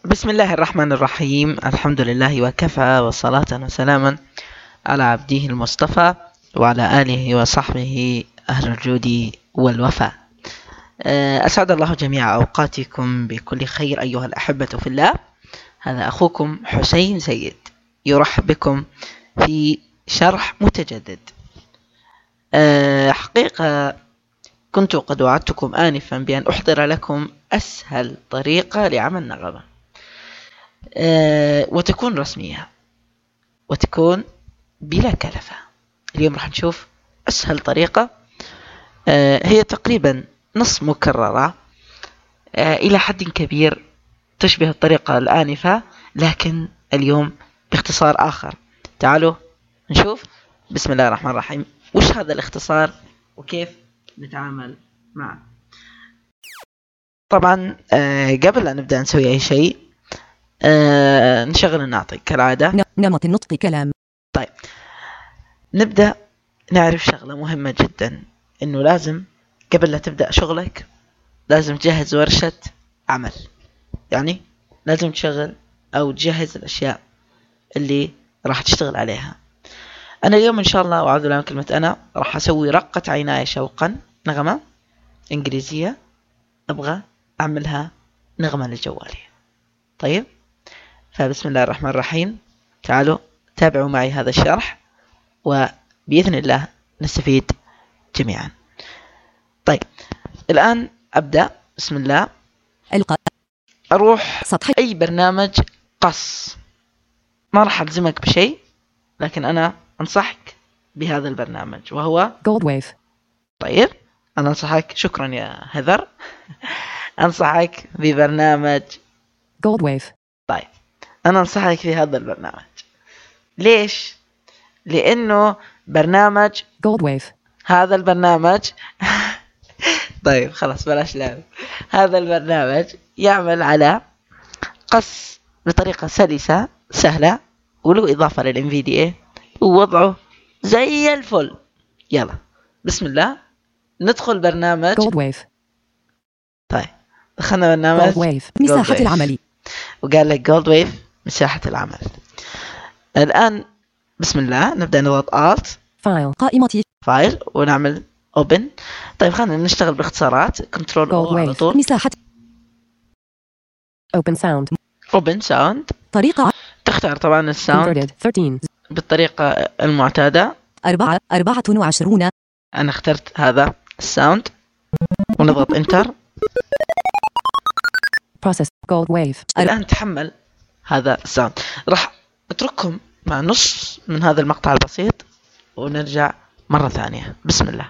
بسم الله الرحمن الرحيم. الحمد لله وكفى، وصلاة وسلاما على عبده المصطفى وعلى آله وصحبه أهل الجود والوفاء. أسعد الله جميع أوقاتكم بكل خير أيها الأحبة في الله. هذا أخوكم حسين سيد يرحب بكم في شرح متجدد. حقيقة كنت قد وعدتكم آنفا بأن أحضر لكم أسهل طريقة لعمل نغمة، وتكون رسمية وتكون بلا كلفة. اليوم راح نشوف أسهل طريقة، هي تقريبا نص مكررة، إلى حد كبير تشبه الطريقة الآنفة، لكن اليوم باختصار آخر. تعالوا نشوف بسم الله الرحمن الرحيم وش هذا الاختصار وكيف نتعامل معه. طبعا قبل أن نبدأ نسوي أي شيء نشغل الناطق كالعادة. نمط النطق كلام. طيب نبدأ نعرف شغلة مهمة جدا، إنه لازم قبل لا تبدأ شغلك لازم تجهز ورشة عمل، يعني لازم تشغل أو تجهز الأشياء اللي راح تشتغل عليها. أنا اليوم إن شاء الله وأعوذ بالله من كلمة أنا راح أسوي رقة عيناي شوقا، نغمة إنجليزية أبغى أعملها نغمة للجوالي. طيب فبسم الله الرحمن الرحيم، تعالوا تابعوا معي هذا الشرح وبإذن الله نستفيد جميعا. طيب الآن أبدأ. بسم الله. أروح سطح أي برنامج قص، ما راح ألزمك بشيء، لكن أنا أنصحك بهذا البرنامج وهو Goldwave. طيب أنا أنصحك، شكرا يا هذر، أنصحك ببرنامج Goldwave. طيب أنا أنصحك في هذا البرنامج. ليش؟ لأنه برنامج Goldwave. هذا البرنامج طيب خلاص بلاش لعب. هذا البرنامج يعمل على قص بطريقة سلسة سهلة، وله إضافة للإنفيديا ووضعه زي الفل. يلا بسم الله ندخل برنامج Goldwave. طيب دخلنا برنامج Goldwave. مساحة العمل. وقال لك Goldwave مساحة العمل. الآن بسم الله نبدأ نضغط Alt فايل ونعمل Open. طيب خلينا نشتغل باختصارات. كنترول O على طول. مساحة Open Sound. طريقة تختار طبعا الساوند بالطريقة المعتادة. 24. أنا اخترت هذا الساوند ونضغط Enter. Process Goldwave. الآن تحمل هذا الساوند. راح أترككم مع نص من هذا المقطع البسيط ونرجع مرة ثانية. بسم الله.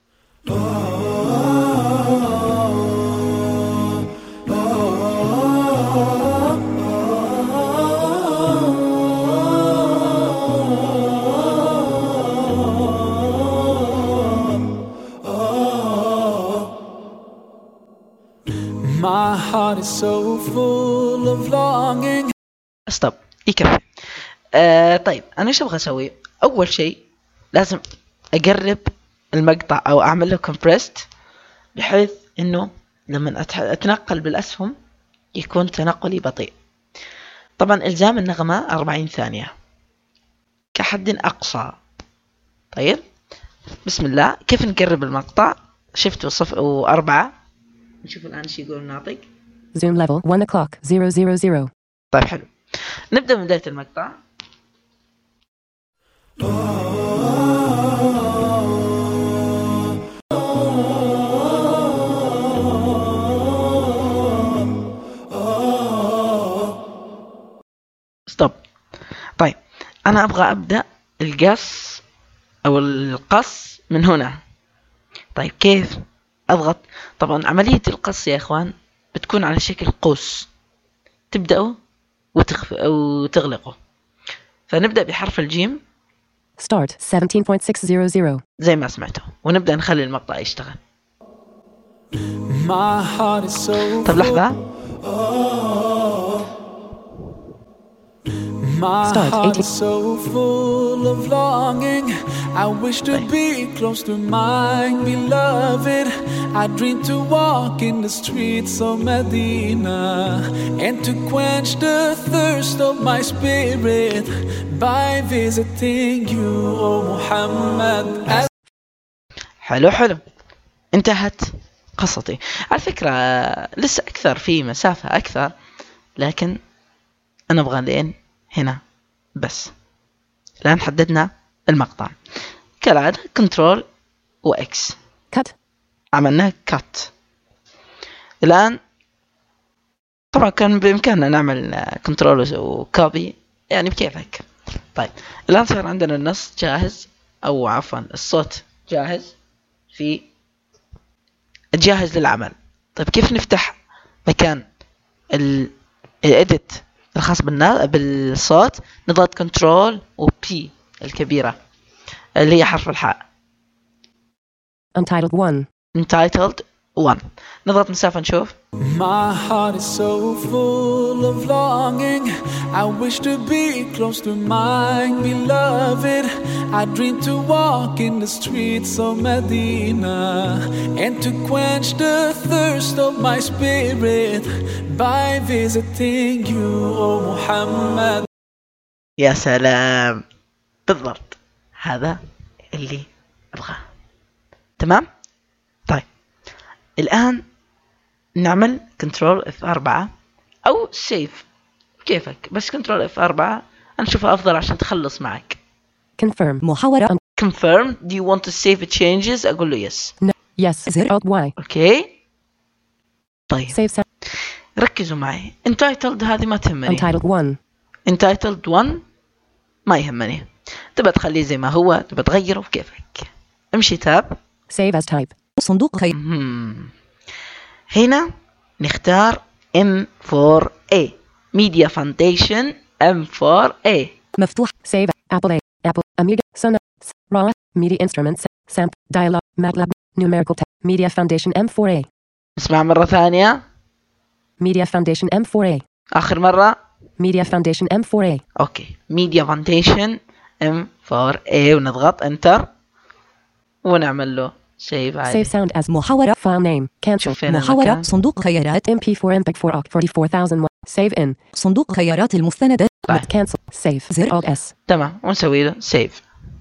My heart is so full of longing. استوب يكفي. طيب أنا إيش أبغى أسوي؟ أول شيء لازم أقرب المقطع أو أعمل له compressed بحيث إنه لما أتنقل بالأسهم يكون تنقلي بطيء. طبعا إلزام النغمة 40 ثانية كحد أقصى. طيب بسم الله. كيف نقرب المقطع؟ شفت و4. نشوف الآن إيش يقول الناطق. Zoom level 1:00. طيب حلو. نبدأ من بداية المقطع. ستوب. طيب أنا أبغى أبدأ القص أو القص من هنا. طيب كيف أضغط؟ طبعا عملية القص يا إخوان بتكون على شكل قوس، تبدأوا وتغلقوا. فنبدأ بحرف الجيم Start 17.600 زي ما سمعتوا، ونبدأ نخلي المقطع يشتغل. طب لحظة. My heart is so full of longing. I wish to be close to my beloved. I dream to walk in the streets of Medina and to quench the thirst of my spirit by visiting you, O Muhammad. حلو انتهت قصتي. على فكرة لسه أكثر، في مسافة أكثر، لكن أنا أبغى لين هنا بس. الآن حددنا المقطع كالعادة، كنترول وإكس، Cut. عملنا كات. الآن طبعا كان بإمكاننا نعمل كنترول وكوبي، يعني بكيفك. طيب الآن صار عندنا النص جاهز، أو عفوا الصوت جاهز، في جاهز للعمل. طيب كيف نفتح مكان الإديت الخاص بالصوت؟ نضغط كنترول وبي الكبيرة اللي هي حرف الحاء، Untitled 1. Entitled 1. نضغط مسافة نشوف. My heart is so full of longing. I wish to be close to my beloved. I dream to walk in the streets of Medina and to quench the thirst of my spirit by visiting you, O Muhammad. يا سلام، بالضبط هذا اللي أبغاه. تمام. طيب الآن نعمل كنترول F4 أو سيف كيفك، بس كنترول F4 أنا أشوفها أفضل عشان تخلص معك. Confirm. محاورة. Confirm. Do you want to save changes؟ أقول له yes. No. Yes. زر Alt Y. أوكي. طيب Save sound. ركزوا معي. Entitled هذه ما تهمني. Untitled 1. Entitled 1 ما يهمني. تبى تخليه زي ما هو، تبى تغيره بكيفك. امشي تاب. Save as type. صندوق خير. هنا نختار M4A Media Foundation M4A. مفتوح. Save. Apple A. Apple. Amiga. Sonos. Raw. Media Instruments. Samp. Dialog. MATLAB. Numerical Type. Media Foundation M4A. اسمع مرة ثانية. Media Foundation M4A. آخر مرة. Media Foundation M4A. أوكي. Media Foundation M4A ونضغط Enter ونعمل له Save عادي. Save sound as محاورة. File name. Cancel. محاورة. صندوق خيارات MP4 MPEG 4 44001. Save in. صندوق خيارات المستندات. طيب. Cancel. Save. زر Alt S. تمام، ونسوي له Save.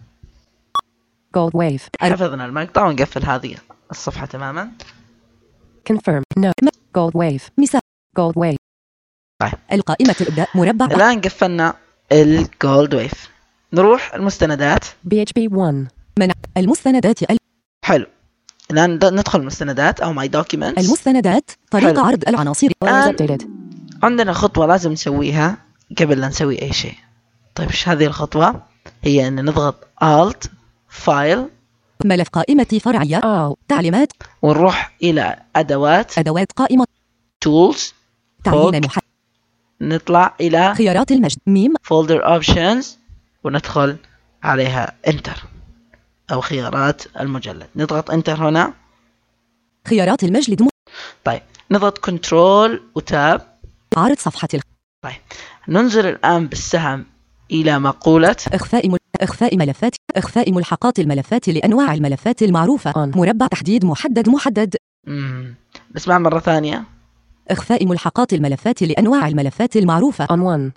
Gold Wave. حفظنا المقطع ونقفل هذه الصفحة تماما. Confirm. No. Gold Wave. مساء. Gold Wave. طيب القائمة الإبداء مربع. الآن قفلنا الجولد ويف. نروح المستندات. BHP 1. منع المستندات. حلو. الآن ندخل المستندات أو My Documents. المستندات. طريقة حلو. عرض العناصر. Updated. عندنا خطوة لازم نسويها قبل لا نسوي أي شيء. طيب إيش هذه الخطوة؟ هي أن نضغط Alt File ملف قائمة فرعية أو تعليمات، ونروح إلى أدوات قائمة Tools، تعيين فوق نطلع إلى خيارات المجد ميم Folder Options وندخل عليها Enter أو خيارات المجلد. نضغط Enter هنا. خيارات المجلد. طيب نضغط Control وتاب. عرض صفحة طيب ننزل الآن بالسهم إلى مقولة إخفاء ملفات. إخفاء ملحقات الملفات لأنواع الملفات المعروفة. مربع تحديد محدد. نسمع مرة ثانية. إخفاء ملحقات الملفات لأنواع الملفات المعروفة. On 1.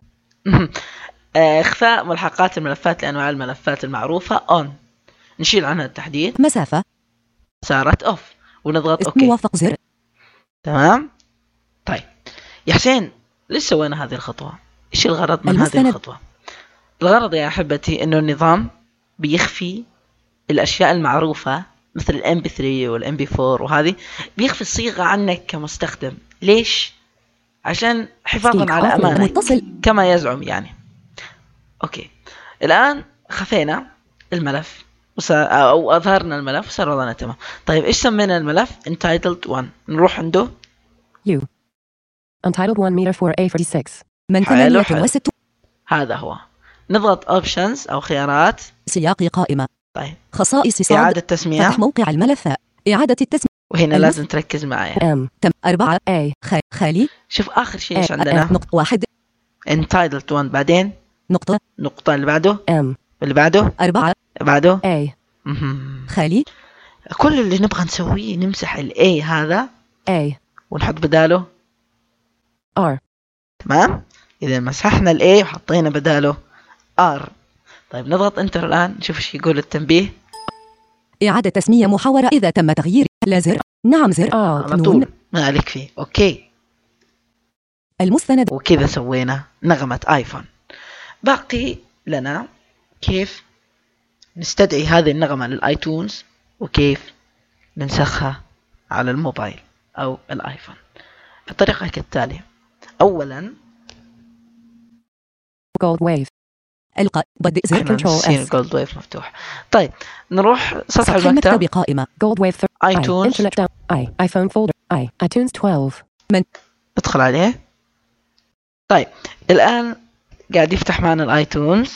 إخفاء ملحقات الملفات لأنواع الملفات المعروفة. On. نشيل عنها التحديد. مسافة. صارت Off ونضغط OK. موافق زر. تمام. طيب يا حسين ليش سوينا هذه الخطوة؟ إيش الغرض من هذه الخطوة؟ الغرض يا أحبتي إنه النظام بيخفي الأشياء المعروفة مثل الام بي 3 والام بي 4 وهذه، بيخفي الصيغة عنك كمستخدم. ليش؟ عشان حفاظا على أمانك كما يزعم يعني. أوكي الآن خفينا الملف أو أظهرنا الملف وصار وضعنا تمام. طيب إيش سمينا الملف؟ Entitled 1. نروح عنده U Untitled 1 meter 4A46 من 68. هذا هو. نضغط Options أو خيارات سياق قائمة. طيب خصائص صاد. إعادة تسمية. فتح موقع الملف. إعادة التسمية. وهنا لازم تركز معي. تم 4 A خالي. شوف آخر شيء إيش عندنا. نقطة 1 Entitled 1 بعدين نقطة اللي بعده اللي بعده 4 بعده A خالي. كل اللي نبغى نسويه نمسح ال A هذا A ونحط بداله R تمام. إذا مسحنا A وحطينا بداله R. طيب نضغط انتر الآن نشوف ايش يقول التنبيه. إعادة تسمية محاورة إذا تم تغيير. لا زر. نعم زر. على طول ما عليك فيه. أوكي. المستند. وكذا سوينا نغمة آيفون. باقي لنا كيف نستدعي هذه النغمة للآيتونز وكيف ننسخها على الموبايل أو الآيفون. الطريقة كالتالي. أولا Gold Wave. القاء بدء زر كنترول اس. جولد ويف مفتوح. طيب نروح سطح المكتب قائمة Gold Wave ايتونز Internet iPhone folder iTunes 12 من ادخل عليه. طيب الآن قاعد يفتح معنا الايتونز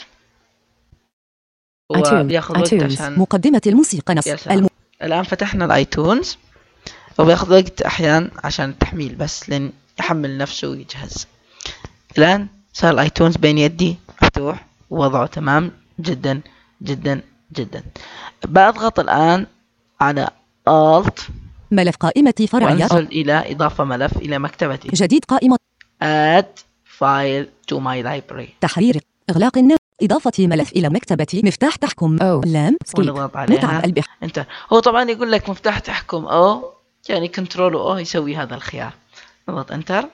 وبياخذ وقت عشان مقدمة الموسيقى نص الآن فتحنا الايتونز وبياخذ وقت أحيان عشان التحميل بس لين يحمل نفسه ويجهز. الآن صار الايتونز بين يدي مفتوح ووضعه تمام جدا جدا جدا. بضغط الآن على Alt ملف قائمة فرعية وانزل إلى إضافة ملف إلى مكتبتي. جديد قائمة Add file to my library. تحرير إغلاق النت إضافة ملف إلى مكتبتي. مفتاح تحكم لام ونضغط عليها انت. هو طبعا يقول لك مفتاح تحكم أو يعني كنترول أو يسوي هذا الخيار. نضغط انتر.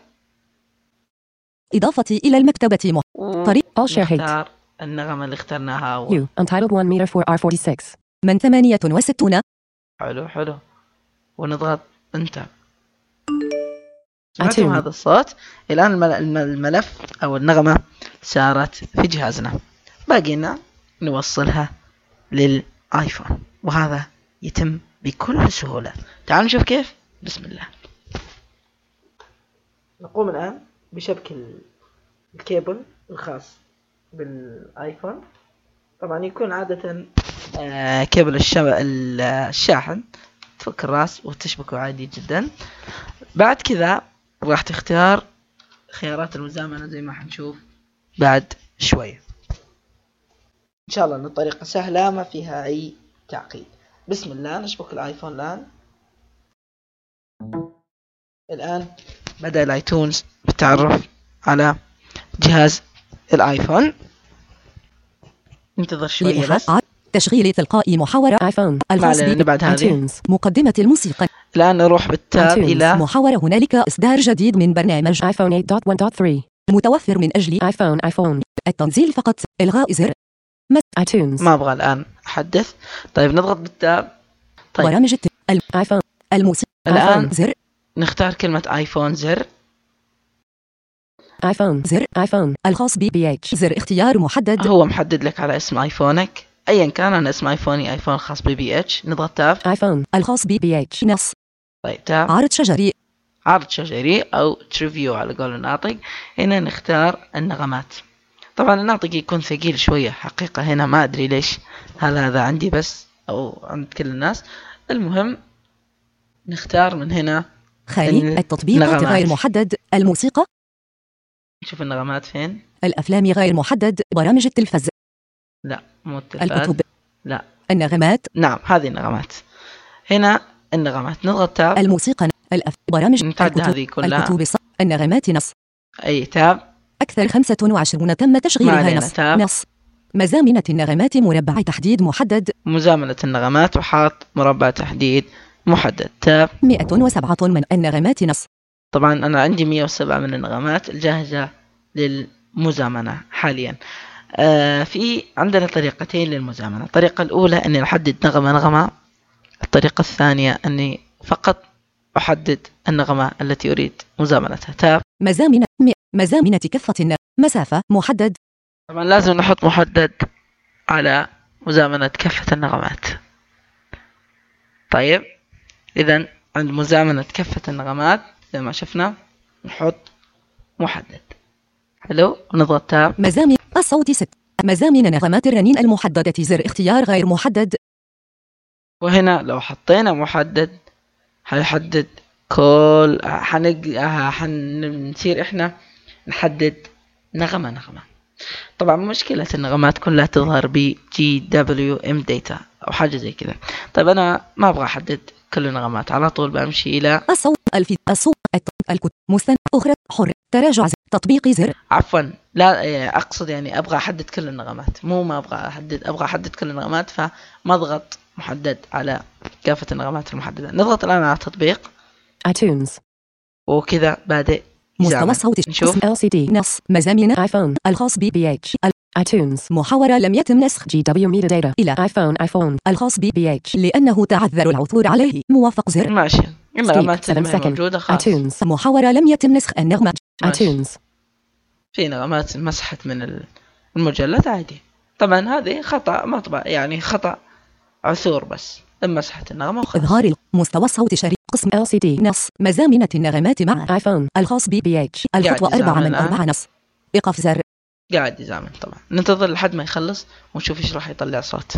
إضافتي إلى المكتبة طريق نختار النغمة اللي اخترناها Untitled 1 meter for R46 من 68. حلو ونضغط انتر. سمعتم هذا الصوت؟ الآن الملف أو النغمة صارت في جهازنا. باقينا نوصلها للآيفون وهذا يتم بكل سهولة. تعالوا نشوف كيف. بسم الله. نقوم الآن بشبك الكيبل الخاص بالآيفون. طبعا يكون عادة كيبل الشاحن. تفك الراس وتشبكه عادي جدا. بعد كذا راح تختار خيارات المزامنة زي ما حنشوف بعد شوية. إن شاء الله أن الطريقة سهلة ما فيها أي تعقيد. بسم الله. نشبك الآيفون الآن بدأ الآيتونز بالتعرف على جهاز الآيفون. انتظر شوية بس. تشغيل تلقائي محاورة آيفون الخاص بعد هذه مقدمة الموسيقى. الآن نروح بالتاب إلى محاورة. هنالك إصدار جديد من برنامج آيفون 8.1.3 متوفر من أجل آيفون التنزيل فقط. إلغاء زر آيتونز. ما أبغى الآن أحدث. طيب نضغط بالتاب. طيب برامج الآيفون الموسيقى الآن زر. نختار كلمة آيفون زر. آيفون الخاص BBH زر اختيار محدد. هو محدد لك على اسم آيفونك أيا كان. أنا اسم آيفوني آيفون خاص BBH. نضغط تاب. آيفون الخاص BBH نص. طيب تاب. عرض شجري أو تريفيو على قول الناطق. هنا نختار النغمات. طبعا الناطق يكون ثقيل شوية حقيقة هنا ما أدري ليش. هل هذا عندي بس أو عند كل الناس؟ المهم نختار من هنا خالي التطبيقات غير محدد. الموسيقى. شوف النغمات فين. الأفلام غير محدد. برامج التلفاز. لا مو التلفاز. الكتب. لا. النغمات. نعم هذه النغمات. هنا النغمات. نضغط تاب. الموسيقى. برامج الكتب. هذه كلها. الكتب. النغمات نص. أي تاب. أكثر 25 تم تشغيلها نص. نص. مزامنة النغمات مربع تحديد محدد. مزامنة النغمات وحاط مربع تحديد محدد. تاب. 107 من النغمات نص. طبعا أنا عندي 107 من النغمات الجاهزة للمزامنة حاليا. في عندنا طريقتين للمزامنة. الطريقة الأولى أني أحدد نغمة. الطريقة الثانية أني فقط أحدد النغمة التي أريد مزامنتها. تاب. مزامنة كفة مسافة محدد. طبعا لازم نحط محدد على مزامنة كفة النغمات. طيب إذن عند مزامنة كفة النغمات زي ما شفنا نحط محدد. حلو. ونضغط تاب. مزامن الصوت 6. مزامن نغمات الرنين المحددة زر اختيار غير محدد. وهنا لو حطينا محدد هيحدد كل حنصير احنا نحدد نغمة. طبعا مشكلة النغمات كلها تظهر ب GWM data أو حاجة زي كذا. طيب أنا ما أبغى أحدد كل النغمات على طول بمشي إلى الصوت الصوت الكتب مستند أخرى حر تراجع تطبيق زر. عفوا لا أقصد يعني أبغى أحدد كل النغمات، مو ما أبغى أحدد كل النغمات، فما أضغط محدد على كافة النغمات المحددة. نضغط الآن على التطبيق iTunes. وكذا بادئ مستوى الصوت. نشوف LCD نص مزامين آيفون الخاص BBH. iTunes محاورة لم يتم نسخ GW Metadata إلى iPhone الخاص BBH لأنه تعذر العثور عليه. موافق زر. ماشي. النغمات اللي موجودة خلاص. iTunes محاورة لم يتم نسخ النغمة. iTunes في نغمات مسحت من المجلد عادي. طبعا هذه خطأ مطبع، يعني خطأ عثور بس، مسحت النغمة وخلاص. إظهار مستوى الصوت شريط قسم LCD نص مزامنة النغمات مع iPhone الخاص BBH. الخطوة 4 من 4 نص. إيقاف زر. قاعد يزامن. طبعا ننتظر لحد ما يخلص ونشوف ايش راح يطلع صوت.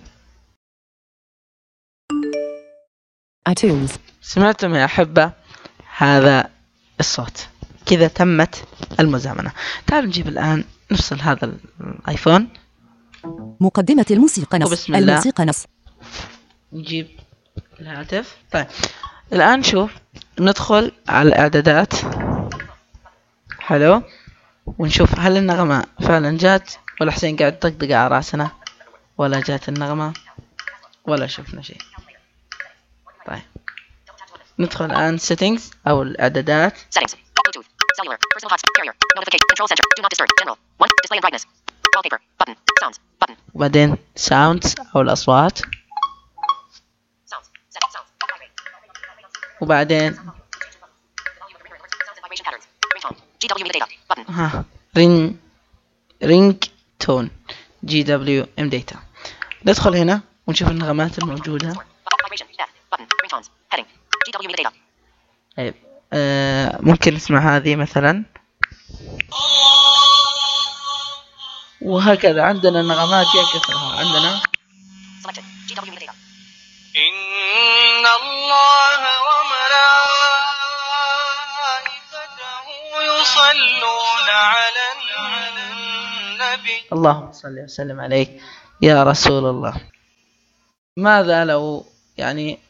iTunes. سمعتم يا أحبة هذا الصوت؟ كذا تمت المزامنة. تعالوا نجيب الآن نفصل هذا الآيفون. مقدمة الموسيقى نص. وبسم الله. الموسيقى نص. نجيب الهاتف. طيب الآن شوف، ندخل على الإعدادات. حلو. ونشوف هل النغمة فعلا جات ولا حسين قاعد طقطق على راسنا، ولا جات النغمة ولا شفنا شيء. طيب ندخل الآن settings أو الإعدادات. وبعدين sounds أو الأصوات. وبعدين رينج تون GWM data. ندخل هنا ونشوف النغمات الموجودة. ممكن نسمع هذه مثلا، وهكذا عندنا نغمات يا كثرها. عندنا إن الله وملائكته يصلون على النبي. اللهم صل وسلم عليك يا رسول الله. ماذا لو يعني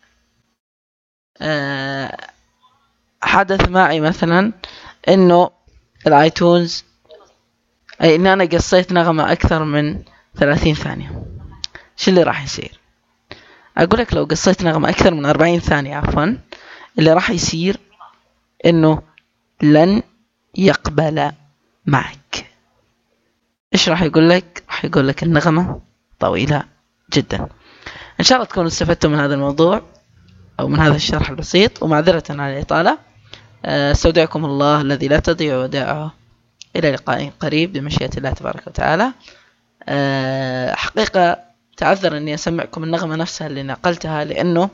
حدث معي مثلا انه الايتونز، اي ان انا قصيت نغمة اكثر من 30 ثانية، شو اللي راح يصير؟ اقول لك لو قصيت نغمة اكثر من 40 ثانية عفوا، اللي راح يصير انه لن يقبل معك. ايش راح يقول لك؟ راح يقول لك النغمة طويلة جدا. ان شاء الله تكونوا استفدتم من هذا الموضوع او من هذا الشرح البسيط، ومعذرة على الإطالة. استودعكم الله الذي لا تضيع ودائعه، الى لقاء قريب بمشيئة الله تبارك وتعالى. حقيقة تعذر اني اسمعكم النغمة نفسها اللي نقلتها، لانه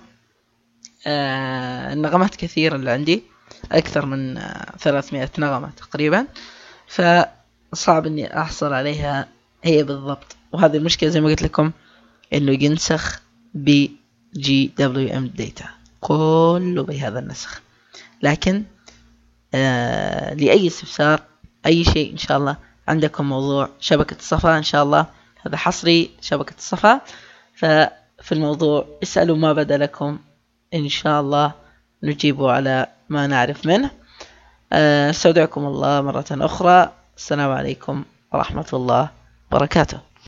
النغمات كثيرة اللي عندي، اكثر من 300 نغمة تقريبا، فصعب اني احصل عليها هي بالضبط. وهذه المشكلة زي ما قلت لكم، انه ينسخ ب GWM data كله بهذا النسخ. لكن لأي استفسار أي شيء إن شاء الله عندكم موضوع شبكة الصفا، إن شاء الله هذا حصري شبكة الصفا، ففي الموضوع اسألوا ما بدا لكم، إن شاء الله نجيب على ما نعرف منه. استودعكم الله مرة أخرى. السلام عليكم ورحمة الله وبركاته.